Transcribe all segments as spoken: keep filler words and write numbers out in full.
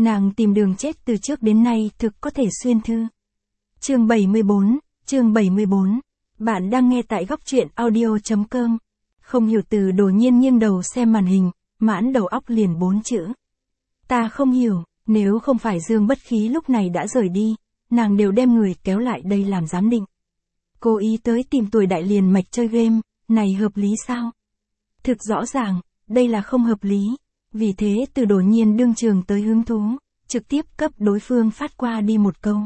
Nàng tìm đường chết từ trước đến nay thực có thể xuyên thư. Chương bảy mươi bốn, chương bảy mươi bốn. Bạn đang nghe tại góc truyện audio.com. Không hiểu từ đột nhiên nghiêng đầu xem màn hình, mãn đầu óc liền bốn chữ. Ta không hiểu, nếu không phải Dương Bất Khí lúc này đã rời đi, nàng đều đem người kéo lại đây làm giám định. Cố ý tới tìm tuổi đại liền mạch chơi game, này hợp lý sao? Thực rõ ràng, đây là không hợp lý. Vì thế từ đột nhiên đương trường tới hứng thú, trực tiếp cấp đối phương phát qua đi một câu.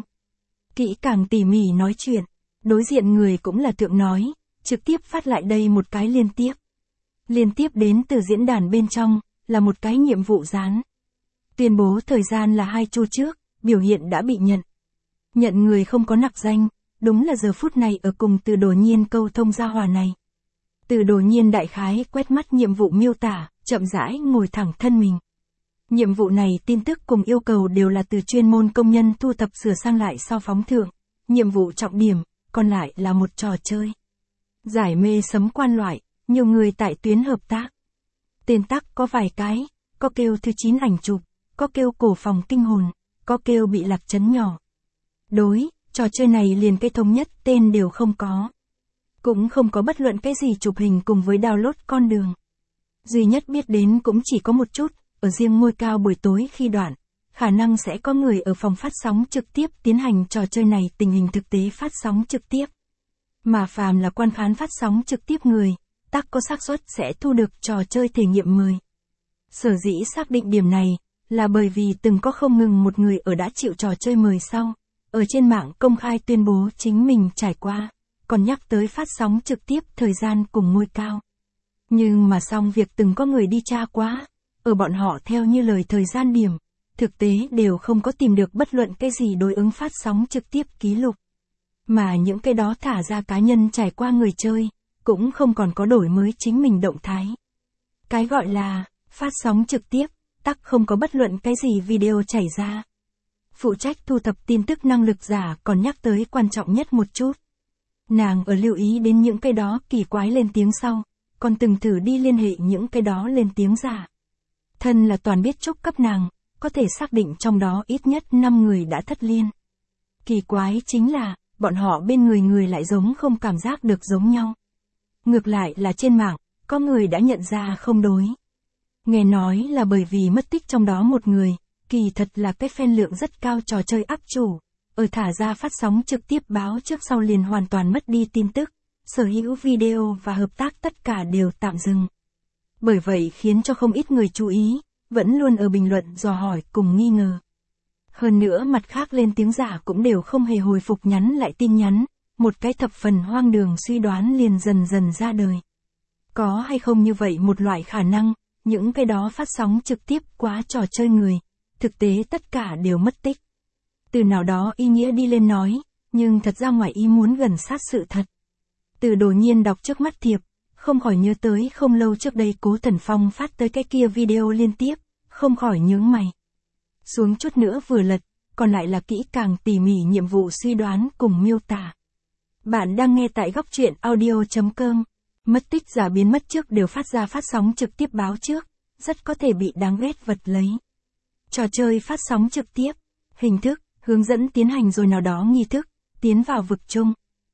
Kỹ càng tỉ mỉ nói chuyện, đối diện người cũng là tượng nói, trực tiếp phát lại đây một cái liên tiếp. Liên tiếp đến từ diễn đàn bên trong, là một cái nhiệm vụ dán. Tuyên bố thời gian là hai chu trước, biểu hiện đã bị nhận. Nhận người không có nặc danh, đúng là giờ phút này ở cùng từ đột nhiên câu thông gia hòa này. Từ đột nhiên đại khái quét mắt nhiệm vụ miêu tả, chậm rãi ngồi thẳng thân mình. Nhiệm vụ này tin tức cùng yêu cầu đều là từ chuyên môn công nhân thu thập sửa sang lại sau phóng thượng. Nhiệm vụ trọng điểm, còn lại là một trò chơi. Giải mê sấm quan loại, nhiều người tại tuyến hợp tác. Tên tắc có vài cái, có kêu thứ chín ảnh chụp, có kêu cổ phòng kinh hồn, có kêu bị lạc chấn nhỏ. Đối, trò chơi này liền cái thống nhất tên đều không có. Cũng không có bất luận cái gì chụp hình cùng với download con đường. Duy nhất biết đến cũng chỉ có một chút, ở riêng ngôi cao buổi tối khi đoạn, khả năng sẽ có người ở phòng phát sóng trực tiếp tiến hành trò chơi này tình hình thực tế phát sóng trực tiếp. Mà phàm là quan khán phát sóng trực tiếp người, tắc có xác suất sẽ thu được trò chơi thể nghiệm mời. Sở dĩ xác định điểm này, là bởi vì từng có không ngừng một người ở đã chịu trò chơi mời sau, ở trên mạng công khai tuyên bố chính mình trải qua, còn nhắc tới phát sóng trực tiếp thời gian cùng ngôi cao. Nhưng mà xong việc từng có người đi tra quá, ở bọn họ theo như lời thời gian điểm, thực tế đều không có tìm được bất luận cái gì đối ứng phát sóng trực tiếp ký lục. Mà những cái đó thả ra cá nhân trải qua người chơi, cũng không còn có đổi mới chính mình động thái. Cái gọi là, phát sóng trực tiếp, tắc không có bất luận cái gì video chảy ra. Phụ trách thu thập tin tức năng lực giả còn nhắc tới quan trọng nhất một chút. Nàng ở lưu ý đến những cái đó kỳ quái lên tiếng sau, còn từng thử đi liên hệ những cái đó lên tiếng giả. Thân là toàn biết chúc cấp nàng, có thể xác định trong đó ít nhất năm người đã thất liên. Kỳ quái chính là, bọn họ bên người người lại giống không cảm giác được giống nhau. Ngược lại là trên mạng, có người đã nhận ra không đối. Nghe nói là bởi vì mất tích trong đó một người, kỳ thật là cái fan lượng rất cao trò chơi áp chủ. Ở thả ra phát sóng trực tiếp báo trước sau liền hoàn toàn mất đi tin tức, sở hữu video và hợp tác tất cả đều tạm dừng. Bởi vậy khiến cho không ít người chú ý, vẫn luôn ở bình luận dò hỏi cùng nghi ngờ. Hơn nữa mặt khác lên tiếng giả cũng đều không hề hồi phục nhắn lại tin nhắn, một cái thập phần hoang đường suy đoán liền dần dần ra đời. Có hay không như vậy một loại khả năng, những cái đó phát sóng trực tiếp quá trò chơi người, thực tế tất cả đều mất tích. Từ nào đó ý nghĩa đi lên nói, nhưng thật ra ngoài ý muốn gần sát sự thật. Từ đột nhiên đọc trước mắt thiệp, không khỏi nhớ tới không lâu trước đây Cố Thần Phong phát tới cái kia video liên tiếp, không khỏi nhướng mày. Xuống chút nữa vừa lật, còn lại là kỹ càng tỉ mỉ nhiệm vụ suy đoán cùng miêu tả. Bạn đang nghe tại góc truyện audio.com. Mất tích giả biến mất trước đều phát ra phát sóng trực tiếp báo trước, rất có thể bị đáng ghét vật lấy. Trò chơi phát sóng trực tiếp, hình thức, hướng dẫn tiến hành rồi nào đó nghi thức, tiến vào vực chung.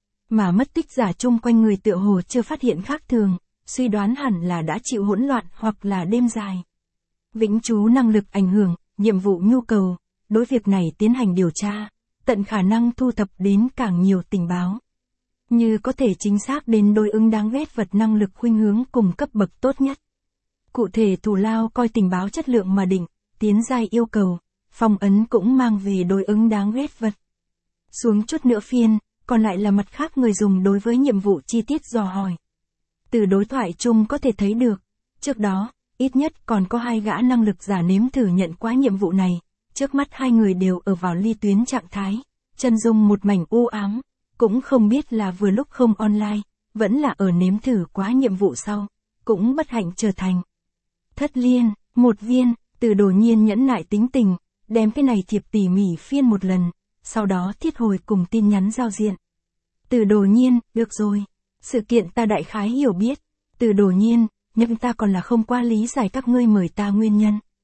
Mà mất tích giả chung quanh người tựa hồ chưa phát hiện khác thường, suy đoán hẳn là đã chịu hỗn loạn hoặc là đêm dài. Vĩnh trú năng lực ảnh hưởng, nhiệm vụ nhu cầu, đối việc này tiến hành điều tra, tận khả năng thu thập đến càng nhiều tình báo. Như có thể chính xác đến đối ứng đáng ghét vật năng lực khuynh hướng cùng cấp bậc tốt nhất. Cụ thể thủ lao coi tình báo chất lượng mà định, tiến giai yêu cầu, phong ấn cũng mang về đối ứng đáng ghét vật. Xuống chút nữa phiên, còn lại là mặt khác người dùng đối với nhiệm vụ chi tiết dò hỏi. Từ đối thoại chung có thể thấy được, trước đó, ít nhất còn có hai gã năng lực giả nếm thử nhận qua nhiệm vụ này, trước mắt hai người đều ở vào ly tuyến trạng thái, chân dung một mảnh u ám, cũng không biết là vừa lúc không online, vẫn là ở nếm thử quá nhiệm vụ sau, cũng bất hạnh trở thành thất liên, một viên. Từ đột nhiên nhẫn nại tính tình, đem cái này thiệp tỉ mỉ phiên một lần, sau đó thiết hồi cùng tin nhắn giao diện. Từ đột nhiên, được rồi. Sự kiện ta đại khái hiểu biết. Từ đột nhiên, nhưng ta còn là không qua lý giải các ngươi mời ta nguyên nhân.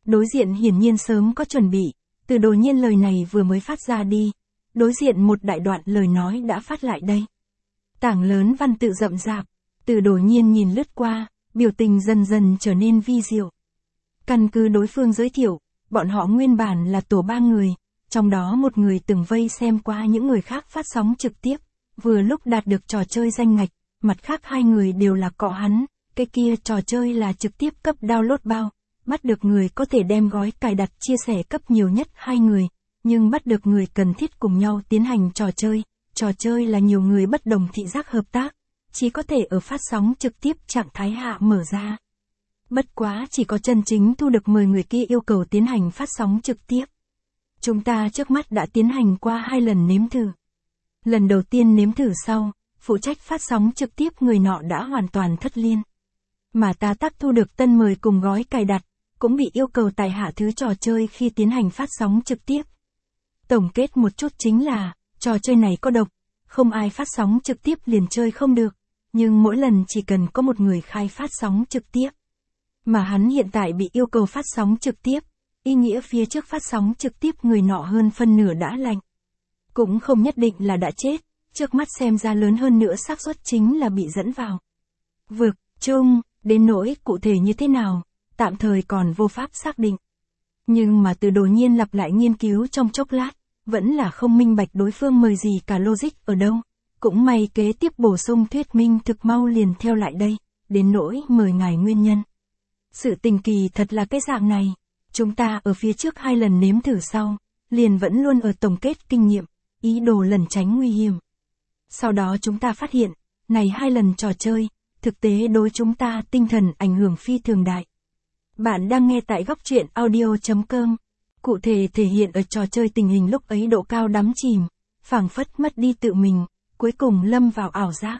Đối diện hiển nhiên sớm có chuẩn bị, Từ Đồ Nhiên lời này vừa mới phát ra đi, đối diện một đại đoạn lời nói đã phát lại đây. Tảng lớn văn tự rậm rạp, Từ Đồ Nhiên nhìn lướt qua, biểu tình dần dần trở nên vi diệu. Căn cứ đối phương giới thiệu, bọn họ nguyên bản là tổ ba người, trong đó một người từng vây xem qua những người khác phát sóng trực tiếp, vừa lúc đạt được trò chơi danh ngạch, mặt khác hai người đều là cọ hắn, cái kia trò chơi là trực tiếp cấp download bao, bắt được người có thể đem gói cài đặt chia sẻ cấp nhiều nhất hai người, nhưng bắt được người cần thiết cùng nhau tiến hành trò chơi, trò chơi là nhiều người bất đồng thị giác hợp tác, chỉ có thể ở phát sóng trực tiếp trạng thái hạ mở ra. Bất quá chỉ có chân chính thu được mười người kia yêu cầu tiến hành phát sóng trực tiếp. Chúng ta trước mắt đã tiến hành qua hai lần nếm thử. Lần đầu tiên nếm thử sau, phụ trách phát sóng trực tiếp người nọ đã hoàn toàn thất liên. Mà ta tác thu được tân mời cùng gói cài đặt, cũng bị yêu cầu tải hạ thứ trò chơi khi tiến hành phát sóng trực tiếp. Tổng kết một chút chính là, trò chơi này có độc, không ai phát sóng trực tiếp liền chơi không được, nhưng mỗi lần chỉ cần có một người khai phát sóng trực tiếp. Mà hắn hiện tại bị yêu cầu phát sóng trực tiếp, ý nghĩa phía trước phát sóng trực tiếp người nọ hơn phân nửa đã lành. Cũng không nhất định là đã chết, trước mắt xem ra lớn hơn nữa xác suất chính là bị dẫn vào vực chung, đến nỗi cụ thể như thế nào, tạm thời còn vô pháp xác định. Nhưng mà Từ Đồ Nhiên lặp lại nghiên cứu trong chốc lát, vẫn là không minh bạch đối phương mời gì cả logic ở đâu. Cũng may kế tiếp bổ sung thuyết minh thực mau liền theo lại đây, đến nỗi mời ngài nguyên nhân. Sự tình kỳ thật là cái dạng này, chúng ta ở phía trước hai lần nếm thử sau, liền vẫn luôn ở tổng kết kinh nghiệm, ý đồ lẩn tránh nguy hiểm. Sau đó chúng ta phát hiện, này hai lần trò chơi, thực tế đối chúng ta tinh thần ảnh hưởng phi thường đại. Bạn đang nghe tại góc truyện audio chấm com. Cụ thể thể hiện ở trò chơi tình hình lúc ấy độ cao đắm chìm, phảng phất mất đi tự mình, cuối cùng lâm vào ảo giác.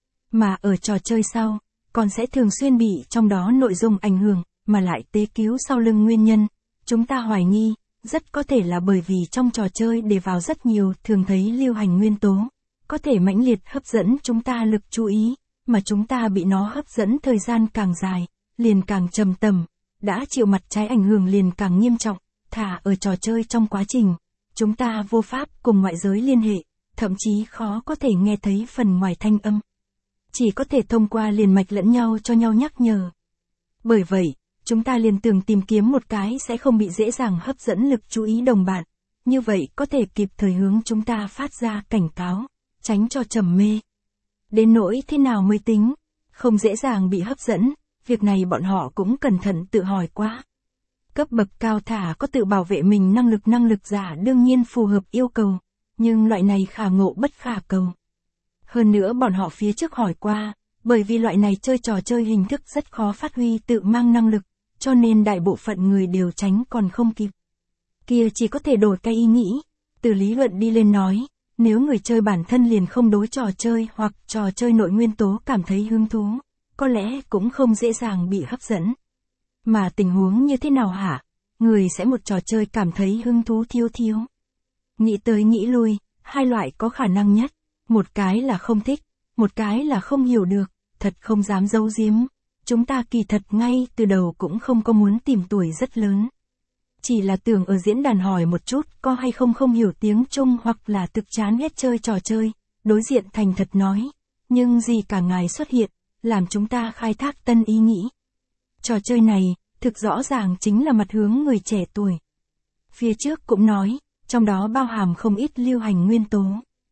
Mà ở trò chơi sau, còn sẽ thường xuyên bị trong đó nội dung ảnh hưởng, mà lại tế cứu sau lưng nguyên nhân. Chúng ta hoài nghi, rất có thể là bởi vì trong trò chơi để vào rất nhiều thường thấy lưu hành nguyên tố, có thể mãnh liệt hấp dẫn chúng ta lực chú ý, mà chúng ta bị nó hấp dẫn thời gian càng dài, liền càng trầm tầm, đã chịu mặt trái ảnh hưởng liền càng nghiêm trọng, thả ở trò chơi trong quá trình, chúng ta vô pháp cùng ngoại giới liên hệ, thậm chí khó có thể nghe thấy phần ngoài thanh âm. Chỉ có thể thông qua liền mạch lẫn nhau cho nhau nhắc nhở. Bởi vậy, chúng ta liền tưởng tìm kiếm một cái sẽ không bị dễ dàng hấp dẫn lực chú ý đồng bạn, như vậy có thể kịp thời hướng chúng ta phát ra cảnh cáo, tránh cho trầm mê. Đến nỗi thế nào mới tính, không dễ dàng bị hấp dẫn, việc này bọn họ cũng cẩn thận tự hỏi quá. Cấp bậc cao thả có tự bảo vệ mình năng lực năng lực giả đương nhiên phù hợp yêu cầu, nhưng loại này khả ngộ bất khả cầu. Hơn nữa bọn họ phía trước hỏi qua, bởi vì loại này chơi trò chơi hình thức rất khó phát huy tự mang năng lực, cho nên đại bộ phận người đều tránh còn không kịp. Kia chỉ có thể đổi cái ý nghĩ, từ lý luận đi lên nói, nếu người chơi bản thân liền không đối trò chơi hoặc trò chơi nội nguyên tố cảm thấy hứng thú, có lẽ cũng không dễ dàng bị hấp dẫn. Mà tình huống như thế nào hả? Người sẽ một trò chơi cảm thấy hứng thú thiếu thiếu. Nghĩ tới nghĩ lui, hai loại có khả năng nhất. Một cái là không thích, một cái là không hiểu được, thật không dám giấu giếm. Chúng ta kỳ thật ngay từ đầu cũng không có muốn tìm tuổi rất lớn. Chỉ là tưởng ở diễn đàn hỏi một chút có hay không không hiểu tiếng Trung hoặc là thực chán ghét chơi trò chơi, đối diện thành thật nói. Nhưng gì cả ngài xuất hiện, làm chúng ta khai thác tân ý nghĩ. Trò chơi này, thực rõ ràng chính là mặt hướng người trẻ tuổi. Phía trước cũng nói, trong đó bao hàm không ít lưu hành nguyên tố.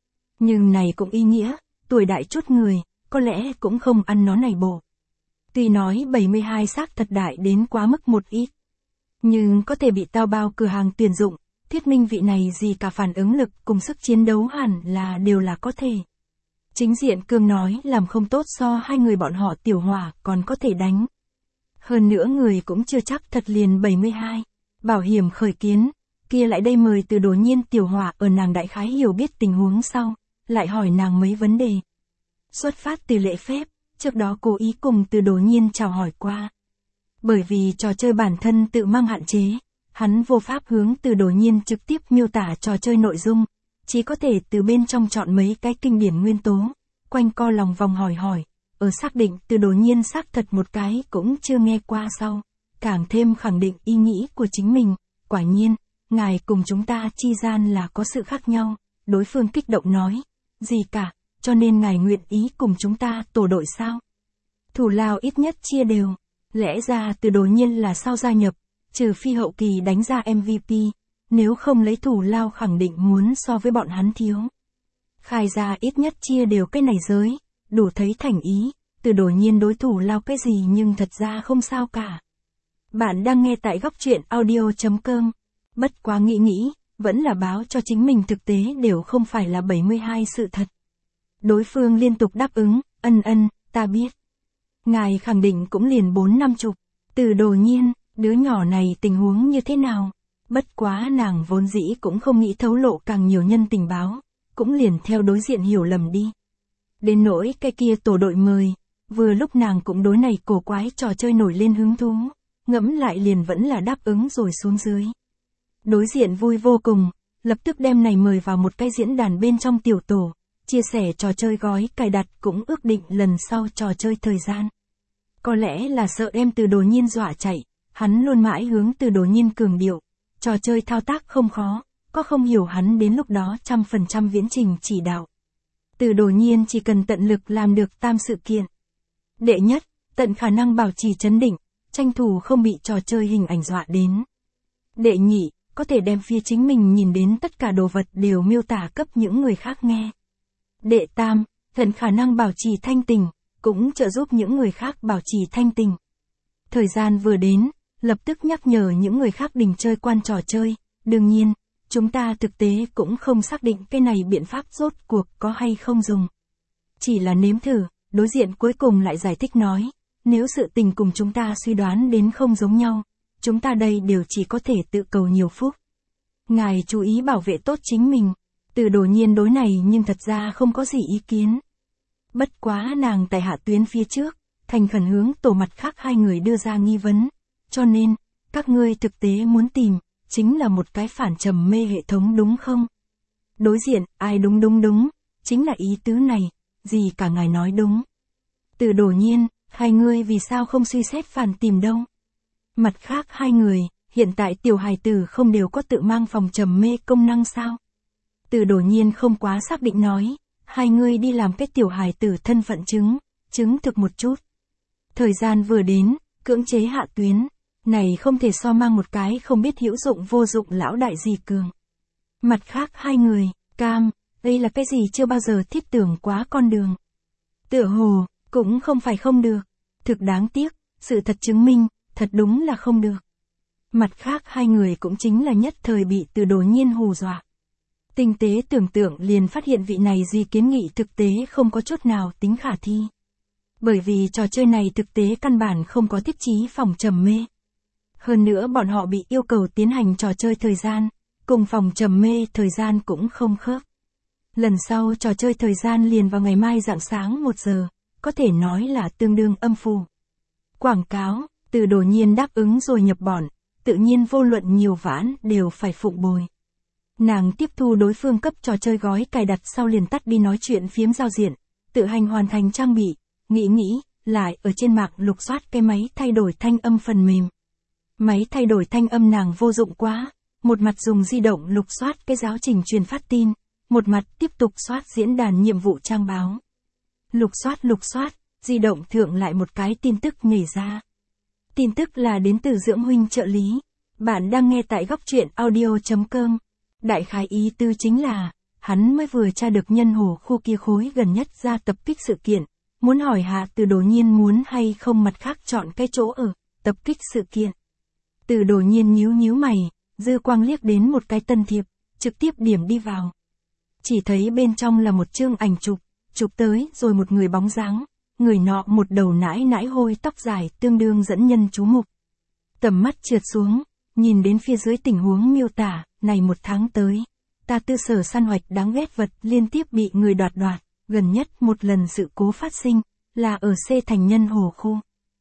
Nhưng này cũng ý nghĩa, tuổi đại chút người, có lẽ cũng không ăn nó này bổ. Tuy nói bảy mươi hai xác thật đại đến quá mức một ít. Nhưng có thể bị tao bao cửa hàng tuyển dụng, thuyết minh vị này gì cả phản ứng lực cùng sức chiến đấu hẳn là đều là có thể. Chính diện cương nói làm không tốt so hai người bọn họ tiểu hỏa còn có thể đánh. Hơn nữa người cũng chưa chắc thật liền bảy mươi hai. Bảo hiểm khởi kiến, kia lại đây mời Từ Đồ Nhiên tiểu hỏa ở nàng đại khái hiểu biết tình huống sau, lại hỏi nàng mấy vấn đề. Xuất phát từ lễ phép, trước đó cố ý cùng Từ Đồ Nhiên chào hỏi qua. Bởi vì trò chơi bản thân tự mang hạn chế, hắn vô pháp hướng Từ Đồ Nhiên trực tiếp miêu tả trò chơi nội dung, chỉ có thể từ bên trong chọn mấy cái kinh điển nguyên tố, quanh co lòng vòng hỏi hỏi, ở xác định Từ Đồ Nhiên xác thật một cái cũng chưa nghe qua sau, càng thêm khẳng định ý nghĩ của chính mình. Quả nhiên, ngài cùng chúng ta chi gian là có sự khác nhau. Đối phương kích động nói, gì cả, cho nên ngài nguyện ý cùng chúng ta tổ đội sao? Thủ lao ít nhất chia đều. Lẽ ra Từ Đồ Nhiên là sau gia nhập, trừ phi hậu kỳ đánh ra em vê pê, nếu không lấy thủ lao khẳng định muốn so với bọn hắn thiếu. Khai ra ít nhất chia đều cái này giới, đủ thấy thành ý. Từ Đồ Nhiên đối thủ lao cái gì nhưng thật ra không sao cả. Bạn đang nghe tại góc truyện audio chấm com. Bất quá nghĩ nghĩ, vẫn là báo cho chính mình thực tế đều không phải là bảy mươi hai sự thật. Đối phương liên tục đáp ứng, ân ân, ta biết. Ngài khẳng định cũng liền bốn năm chục. Từ Đồ Nhiên, đứa nhỏ này tình huống như thế nào? Bất quá nàng vốn dĩ cũng không nghĩ thấu lộ càng nhiều nhân tình báo, cũng liền theo đối diện hiểu lầm đi. Đến nỗi cái kia tổ đội mời, vừa lúc nàng cũng đối này cổ quái trò chơi nổi lên hứng thú, ngẫm lại liền vẫn là đáp ứng rồi xuống dưới. Đối diện vui vô cùng, lập tức đem này mời vào một cái diễn đàn bên trong tiểu tổ, chia sẻ trò chơi gói cài đặt cũng ước định lần sau trò chơi thời gian. Có lẽ là sợ đem Từ Đồ Nhiên dọa chạy, hắn luôn mãi hướng Từ Đồ Nhiên cường điệu, trò chơi thao tác không khó, có không hiểu hắn đến lúc đó trăm phần trăm viễn trình chỉ đạo. Từ Đồ Nhiên chỉ cần tận lực làm được tam sự kiện. Đệ nhất, tận khả năng bảo trì trấn định, tranh thủ không bị trò chơi hình ảnh dọa đến. Đệ nhị, có thể đem phía chính mình nhìn đến tất cả đồ vật đều miêu tả cấp những người khác nghe. Đệ tam, tận khả năng bảo trì thanh tình, cũng trợ giúp những người khác bảo trì thanh tình. Thời gian vừa đến, lập tức nhắc nhở những người khác đình chơi quan trò chơi. Đương nhiên, chúng ta thực tế cũng không xác định cái này biện pháp rốt cuộc có hay không dùng. Chỉ là nếm thử, đối diện cuối cùng lại giải thích nói, nếu sự tình cùng chúng ta suy đoán đến không giống nhau, chúng ta đây đều chỉ có thể tự cầu nhiều phúc. Ngài chú ý bảo vệ tốt chính mình. Từ Đồ Nhiên đối này nhưng thật ra không có gì ý kiến. Bất quá nàng tại hạ tuyến phía trước, thành khẩn hướng tổ mặt khác hai người đưa ra nghi vấn. Cho nên, các ngươi thực tế muốn tìm, chính là một cái phản trầm mê hệ thống đúng không? Đối diện, ai đúng đúng đúng, chính là ý tứ này, gì cả ngài nói đúng. Từ Đồ Nhiên, hai ngươi vì sao không suy xét phản tìm đâu? Mặt khác hai người, hiện tại tiểu hài tử không đều có tự mang phòng trầm mê công năng sao? Từ Đồ Nhiên không quá xác định nói, hai ngươi đi làm cái tiểu hài tử thân phận chứng, chứng thực một chút. Thời gian vừa đến, cưỡng chế hạ tuyến, này không thể so mang một cái không biết hữu dụng vô dụng lão đại gì cường. Mặt khác hai người, cam, đây là cái gì chưa bao giờ thiết tưởng quá con đường. Tựa hồ, cũng không phải không được. Thực đáng tiếc, sự thật chứng minh, thật đúng là không được. Mặt khác hai người cũng chính là nhất thời bị Từ Đồ Nhiên hù dọa. Tinh tế tưởng tượng liền phát hiện vị này gì kiến nghị thực tế không có chút nào tính khả thi. Bởi vì trò chơi này thực tế căn bản không có thiết trí phòng trầm mê. Hơn nữa bọn họ bị yêu cầu tiến hành trò chơi thời gian, cùng phòng trầm mê thời gian cũng không khớp. Lần sau trò chơi thời gian liền vào ngày mai rạng sáng một giờ, có thể nói là tương đương âm phù. Quảng cáo, Từ Đồ Nhiên đáp ứng rồi nhập bọn, tự nhiên vô luận nhiều vãn đều phải phụng bồi. Nàng tiếp thu đối phương cấp trò chơi gói cài đặt sau liền tắt đi nói chuyện phiếm giao diện, tự hành hoàn thành trang bị, nghĩ nghĩ, lại ở trên mạng lục soát cái máy thay đổi thanh âm phần mềm. Máy thay đổi thanh âm nàng vô dụng quá, một mặt dùng di động lục soát cái giáo trình truyền phát tin, một mặt tiếp tục soát diễn đàn nhiệm vụ trang báo. Lục soát lục soát, di động thượng lại một cái tin tức nhảy ra. Tin tức là đến từ Dưỡng Huynh trợ lý. Bạn đang nghe tại góc truyện audio chấm com. Đại khái ý tư chính là, hắn mới vừa tra được nhân hồ khu kia khối gần nhất ra tập kích sự kiện, muốn hỏi hạ Từ Đồ Nhiên muốn hay không mặt khác chọn cái chỗ ở, tập kích sự kiện. Từ Đồ Nhiên nhíu nhíu mày, dư quang liếc đến một cái tân thiệp, trực tiếp điểm đi vào. Chỉ thấy bên trong là một chương ảnh chụp, chụp tới rồi một người bóng dáng, người nọ một đầu nãi nãi hôi tóc dài tương đương dẫn nhân chú mục. Tầm mắt trượt xuống, nhìn đến phía dưới tình huống miêu tả, này một tháng tới, ta tư sở săn hoạch đáng ghét vật liên tiếp bị người đoạt đoạt, gần nhất một lần sự cố phát sinh, là ở C thành nhân hồ khu.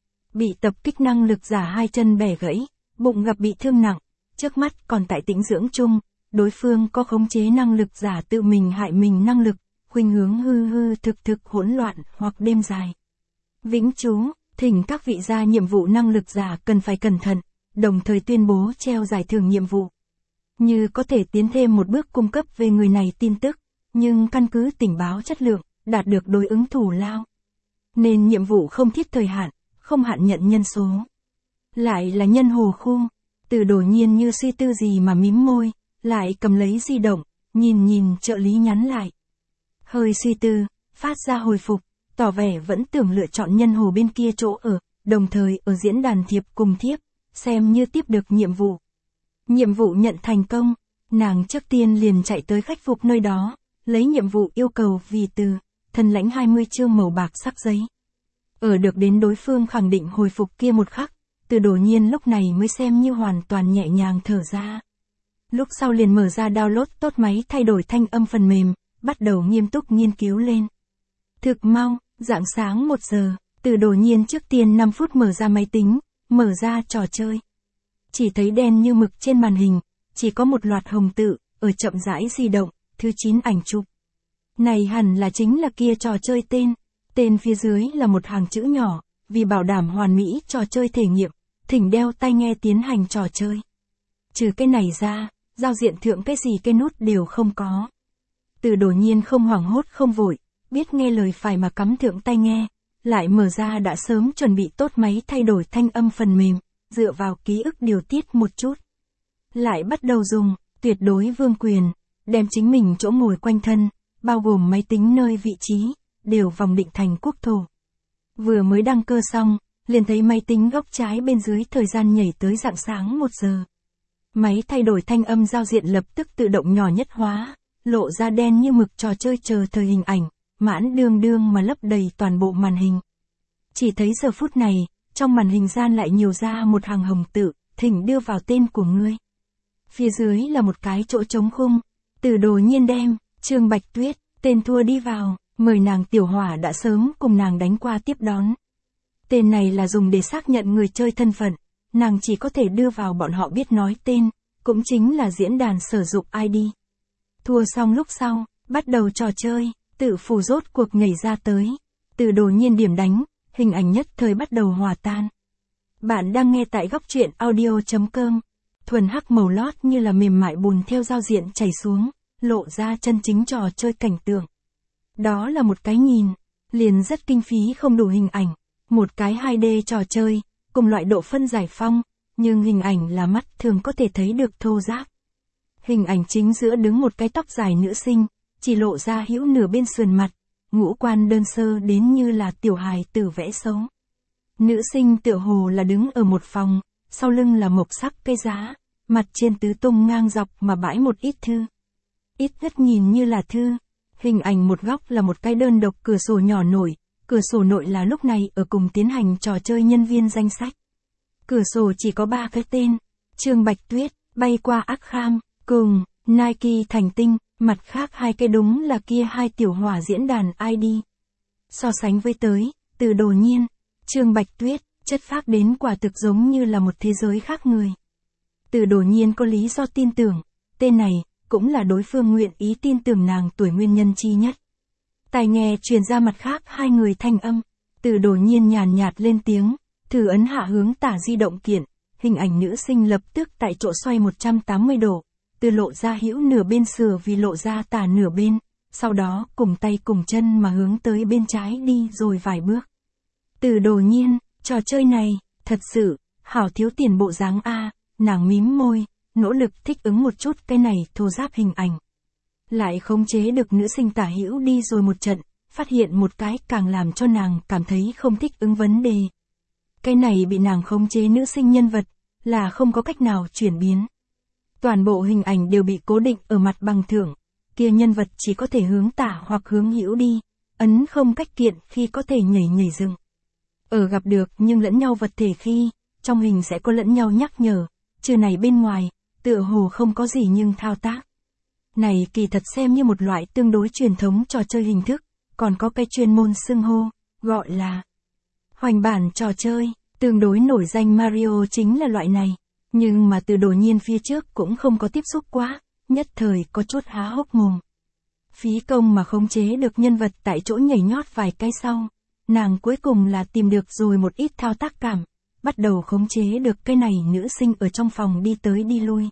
Bị tập kích năng lực giả hai chân bẻ gãy, bụng gặp bị thương nặng, trước mắt còn tại tĩnh dưỡng chung, đối phương có khống chế năng lực giả tự mình hại mình năng lực, khuynh hướng hư hư thực thực hỗn loạn hoặc đêm dài. Vĩnh chú, Thỉnh các vị ra nhiệm vụ năng lực giả cần phải cẩn thận, đồng thời tuyên bố treo giải thưởng nhiệm vụ. Như có thể tiến thêm một bước cung cấp về người này tin tức, nhưng căn cứ tình báo chất lượng, đạt được đối ứng thù lao. Nên nhiệm vụ không thiết thời hạn, không hạn nhận nhân số. Lại là nhân hồ khu, Từ đột nhiên như suy tư gì mà mím môi, lại cầm lấy di động, nhìn nhìn trợ lý nhắn lại. Hơi suy tư, phát ra hồi phục, tỏ vẻ vẫn tưởng lựa chọn nhân hồ bên kia chỗ ở, đồng thời ở diễn đàn thiệp cùng thiếp, xem như tiếp được nhiệm vụ. Nhiệm vụ nhận thành công, nàng trước tiên liền chạy tới khách phục nơi đó, lấy nhiệm vụ yêu cầu vì từ, thần lãnh hai mươi chương màu bạc sắc giấy. Ở được đến đối phương khẳng định hồi phục kia một khắc, Từ đột nhiên lúc này mới xem như hoàn toàn nhẹ nhàng thở ra. Lúc sau liền mở ra download tốt máy thay đổi thanh âm phần mềm, bắt đầu nghiêm túc nghiên cứu lên. Thực mau, rạng sáng một giờ, Từ đột nhiên trước tiên năm phút mở ra máy tính, mở ra trò chơi. Chỉ thấy đen như mực trên màn hình, chỉ có một loạt hồng tự, ở chậm rãi di động, thứ chín ảnh chụp. Này hẳn là chính là kia trò chơi tên, tên phía dưới là một hàng chữ nhỏ, vì bảo đảm hoàn mỹ trò chơi thể nghiệm, thỉnh đeo tai nghe tiến hành trò chơi. Trừ cái này ra, giao diện thượng cái gì cái nút đều không có. Từ đột nhiên không hoảng hốt không vội, biết nghe lời phải mà cắm thượng tai nghe, lại mở ra đã sớm chuẩn bị tốt máy thay đổi thanh âm phần mềm, dựa vào ký ức điều tiết một chút. Lại bắt đầu dùng, tuyệt đối vương quyền, đem chính mình chỗ ngồi quanh thân, bao gồm máy tính nơi vị trí, đều vòng định thành quốc thổ. Vừa mới đăng cơ xong, liền thấy máy tính góc trái bên dưới thời gian nhảy tới rạng sáng một giờ. Máy thay đổi thanh âm giao diện lập tức tự động nhỏ nhất hóa, lộ ra đen như mực trò chơi chờ thời hình ảnh, mãn đương đương mà lấp đầy toàn bộ màn hình. Chỉ thấy giờ phút này, trong màn hình gian lại nhiều ra một hàng hồng tự, thỉnh đưa vào tên của ngươi. Phía dưới là một cái chỗ trống khung, Từ đột nhiên đem, Trương Bạch Tuyết, tên thua đi vào, mời nàng tiểu hỏa đã sớm cùng nàng đánh qua tiếp đón. Tên này là dùng để xác nhận người chơi thân phận, nàng chỉ có thể đưa vào bọn họ biết nói tên, cũng chính là diễn đàn sử dụng i đê. Thua xong lúc sau, bắt đầu trò chơi, tự phủ rốt cuộc nhảy ra tới. Từ đột nhiên điểm đánh, hình ảnh nhất thời bắt đầu hòa tan. Bạn đang nghe tại góc truyện audio chấm com. Thuần hắc màu lót như là mềm mại bùn theo giao diện chảy xuống, lộ ra chân chính trò chơi cảnh tượng. Đó là một cái nhìn, liền rất kinh phí không đủ hình ảnh, một cái hai D trò chơi, cùng loại độ phân giải phong, nhưng hình ảnh là mắt thường có thể thấy được thô ráp. Hình ảnh chính giữa đứng một cái tóc dài nữ sinh, chỉ lộ ra hữu nửa bên sườn mặt, ngũ quan đơn sơ đến như là tiểu hài tử vẽ xấu. Nữ sinh tựa hồ là đứng ở một phòng, sau lưng là mộc sắc cây giá, mặt trên tứ tung ngang dọc mà bãi một ít thư. Ít nhất nhìn như là thư. Hình ảnh một góc là một cái đơn độc cửa sổ nhỏ nổi, cửa sổ nội là lúc này ở cùng tiến hành trò chơi nhân viên danh sách. Cửa sổ chỉ có ba cái tên, Trương Bạch Tuyết, bay qua Ác Kham, cùng, Nike Thành Tinh, mặt khác hai cái đúng là kia hai tiểu hỏa diễn đàn i đê. So sánh với tới, Từ đột nhiên, Trương Bạch Tuyết, chất phác đến quả thực giống như là một thế giới khác người. Từ đột nhiên có lý do tin tưởng, tên này, cũng là đối phương nguyện ý tin tưởng nàng tuổi nguyên nhân chi nhất. Tai nghe truyền ra mặt khác hai người thanh âm, Từ đột nhiên nhàn nhạt lên tiếng, thử ấn hạ hướng tả di động kiện, hình ảnh nữ sinh lập tức tại chỗ xoay một trăm tám mươi độ, từ lộ ra hữu nửa bên sửa vì lộ ra tả nửa bên, sau đó cùng tay cùng chân mà hướng tới bên trái đi rồi vài bước. Từ đột nhiên, trò chơi này, thật sự, hảo thiếu tiền bộ dáng a, nàng mím môi, nỗ lực thích ứng một chút cái này thô ráp hình ảnh. Lại khống chế được nữ sinh tả hữu đi rồi một trận, phát hiện một cái càng làm cho nàng cảm thấy không thích ứng vấn đề. Cái này bị nàng khống chế nữ sinh nhân vật, là không có cách nào chuyển biến. Toàn bộ hình ảnh đều bị cố định ở mặt bằng thượng, kia nhân vật chỉ có thể hướng tả hoặc hướng hữu đi, ấn không cách kiện khi có thể nhảy nhảy dựng. Ở gặp được nhưng lẫn nhau vật thể khi, trong hình sẽ có lẫn nhau nhắc nhở, trừ này bên ngoài, tựa hồ không có gì nhưng thao tác. Này kỳ thật xem như một loại tương đối truyền thống trò chơi hình thức, còn có cái chuyên môn xưng hô, gọi là hoành bản trò chơi, tương đối nổi danh Mario chính là loại này, nhưng mà Từ đột nhiên phía trước cũng không có tiếp xúc quá, nhất thời có chút há hốc mồm. Phí công mà khống chế được nhân vật tại chỗ nhảy nhót vài cái sau, nàng cuối cùng là tìm được rồi một ít thao tác cảm, bắt đầu khống chế được cái này nữ sinh ở trong phòng đi tới đi lui.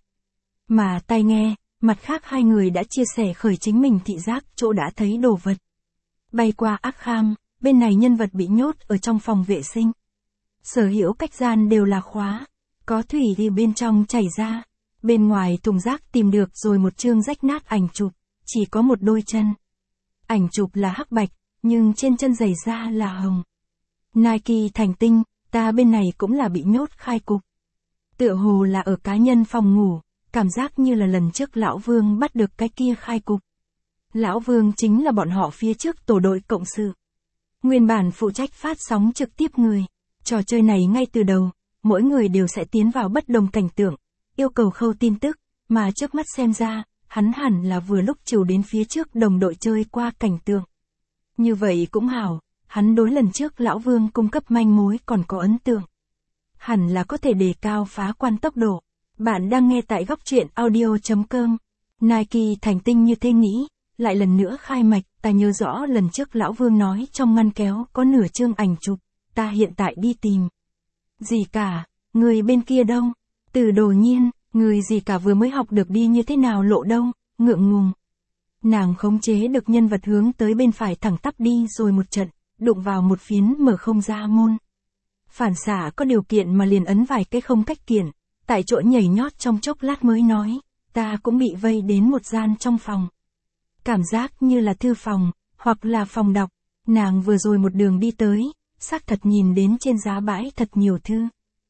Mà tai nghe, mặt khác hai người đã chia sẻ khởi chính mình thị giác chỗ đã thấy đồ vật. Bay qua ác kham, bên này nhân vật bị nhốt ở trong phòng vệ sinh. Sở hữu cách gian đều là khóa, có thủy thì bên trong chảy ra, bên ngoài thùng rác tìm được rồi một chương rách nát ảnh chụp, chỉ có một đôi chân. Ảnh chụp là hắc bạch, nhưng trên chân giày da là hồng. Nike thành tinh, ta bên này cũng là bị nhốt khai cục. Tựa hồ là ở cá nhân phòng ngủ, cảm giác như là lần trước Lão Vương bắt được cái kia khai cục. Lão Vương chính là bọn họ phía trước tổ đội cộng sự. Nguyên bản phụ trách phát sóng trực tiếp người. Trò chơi này ngay từ đầu, mỗi người đều sẽ tiến vào bất đồng cảnh tượng, yêu cầu khâu tin tức, mà trước mắt xem ra, hắn hẳn là vừa lúc chiều đến phía trước đồng đội chơi qua cảnh tượng. Như vậy cũng hảo, hắn đối lần trước Lão Vương cung cấp manh mối còn có ấn tượng. Hẳn là có thể đề cao phá quan tốc độ. Bạn đang nghe tại góc truyện audio chấm com. Nike thành tinh như thế nghĩ, lại lần nữa khai mạch, ta nhớ rõ lần trước Lão Vương nói trong ngăn kéo có nửa chương ảnh chụp, ta hiện tại đi tìm. Gì cả, người bên kia đâu? Từ Đồ Nhiên, người gì cả vừa mới học được đi như thế nào lộ đâu, ngượng ngùng. Nàng khống chế được nhân vật hướng tới bên phải thẳng tắp đi rồi một trận, đụng vào một phiến mở không ra môn. Phản xạ có điều kiện mà liền ấn vài cái không cách kiện, tại chỗ nhảy nhót trong chốc lát mới nói, ta cũng bị vây đến một gian trong phòng. Cảm giác như là thư phòng, hoặc là phòng đọc, nàng vừa rồi một đường đi tới, xác thật nhìn đến trên giá bãi thật nhiều thư.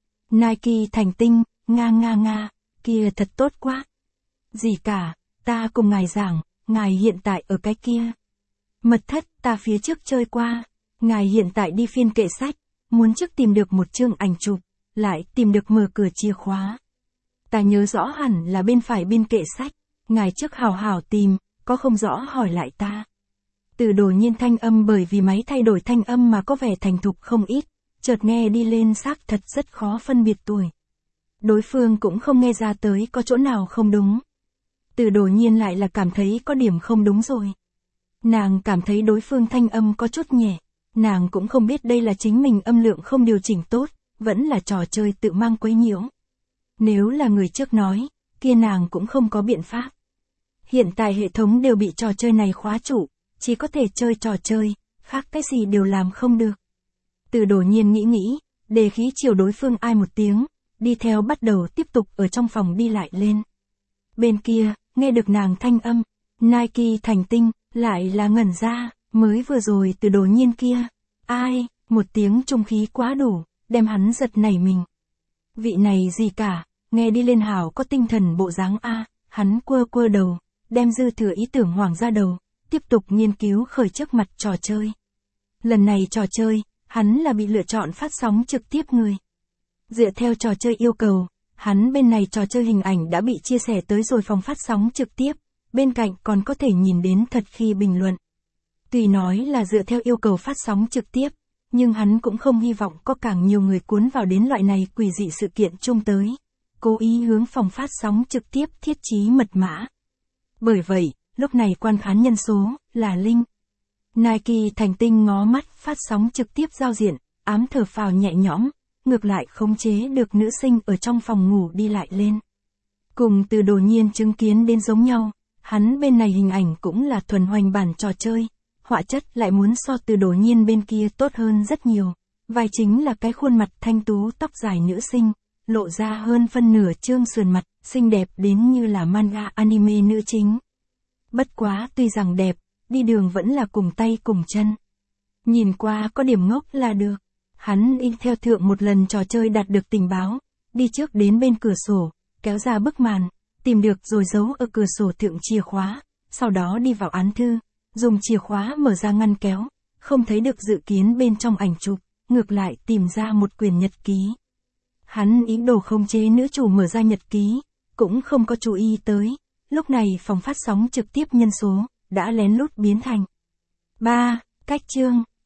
Nike thành tinh, nga nga nga, kia thật tốt quá. Gì cả, ta cùng ngài giảng, ngài hiện tại ở cái kia. Mật thất ta phía trước chơi qua, ngài hiện tại đi phiên kệ sách, muốn trước tìm được một chương ảnh chụp, lại tìm được mở cửa chìa khóa. Ta nhớ rõ hẳn là bên phải bên kệ sách, ngài trước hào hào tìm, có không rõ hỏi lại ta. Từ Đồ Nhiên thanh âm bởi vì máy thay đổi thanh âm mà có vẻ thành thục không ít, chợt nghe đi lên xác thật rất khó phân biệt tuổi. Đối phương cũng không nghe ra tới có chỗ nào không đúng. Từ Đồ Nhiên lại là cảm thấy có điểm không đúng rồi. Nàng cảm thấy đối phương thanh âm có chút nhẹ, nàng cũng không biết đây là chính mình âm lượng không điều chỉnh tốt, vẫn là trò chơi tự mang quấy nhiễu. Nếu là người trước nói, kia nàng cũng không có biện pháp. Hiện tại hệ thống đều bị trò chơi này khóa trụ, chỉ có thể chơi trò chơi, khác cái gì đều làm không được. Từ Đồ Nhiên nghĩ nghĩ, đề khí chiều đối phương ai một tiếng, đi theo bắt đầu tiếp tục ở trong phòng đi lại lên. Bên kia, nghe được nàng thanh âm, Nike thành tinh, lại là ngẩn ra, mới vừa rồi Từ Đồ Nhiên kia. Ai, một tiếng trung khí quá đủ, đem hắn giật nảy mình. Vị này gì cả, nghe đi lên hảo có tinh thần bộ dáng a, hắn quơ quơ đầu, đem dư thừa ý tưởng hoảng ra đầu, tiếp tục nghiên cứu khởi trước mặt trò chơi. Lần này trò chơi, hắn là bị lựa chọn phát sóng trực tiếp người. Dựa theo trò chơi yêu cầu, hắn bên này trò chơi hình ảnh đã bị chia sẻ tới rồi phòng phát sóng trực tiếp, bên cạnh còn có thể nhìn đến thật khi bình luận. Tuy nói là dựa theo yêu cầu phát sóng trực tiếp, nhưng hắn cũng không hy vọng có càng nhiều người cuốn vào đến loại này quỷ dị sự kiện chung tới. Cố ý hướng phòng phát sóng trực tiếp thiết trí mật mã. Bởi vậy, lúc này quan khán nhân số, là linh. Nike thành tinh ngó mắt phát sóng trực tiếp giao diện, ám thở phào nhẹ nhõm, ngược lại khống chế được nữ sinh ở trong phòng ngủ đi lại lên. Cùng Từ Đồ Nhiên chứng kiến đến giống nhau, hắn bên này hình ảnh cũng là thuần hoành bản trò chơi, họa chất lại muốn so Từ Đồ Nhiên bên kia tốt hơn rất nhiều. Vai chính là cái khuôn mặt thanh tú tóc dài nữ sinh, lộ ra hơn phân nửa trương sườn mặt, xinh đẹp đến như là manga anime nữ chính. Bất quá tuy rằng đẹp, đi đường vẫn là cùng tay cùng chân. Nhìn qua có điểm ngốc là được. Hắn in theo thượng một lần trò chơi đạt được tình báo, đi trước đến bên cửa sổ, kéo ra bức màn, tìm được rồi giấu ở cửa sổ thượng chìa khóa, sau đó đi vào án thư, dùng chìa khóa mở ra ngăn kéo, không thấy được dự kiến bên trong ảnh chụp, ngược lại tìm ra một quyển nhật ký. Hắn ý đồ khống chế nữ chủ mở ra nhật ký, cũng không có chú ý tới, lúc này phòng phát sóng trực tiếp nhân số, đã lén lút biến thành ba, cách chương.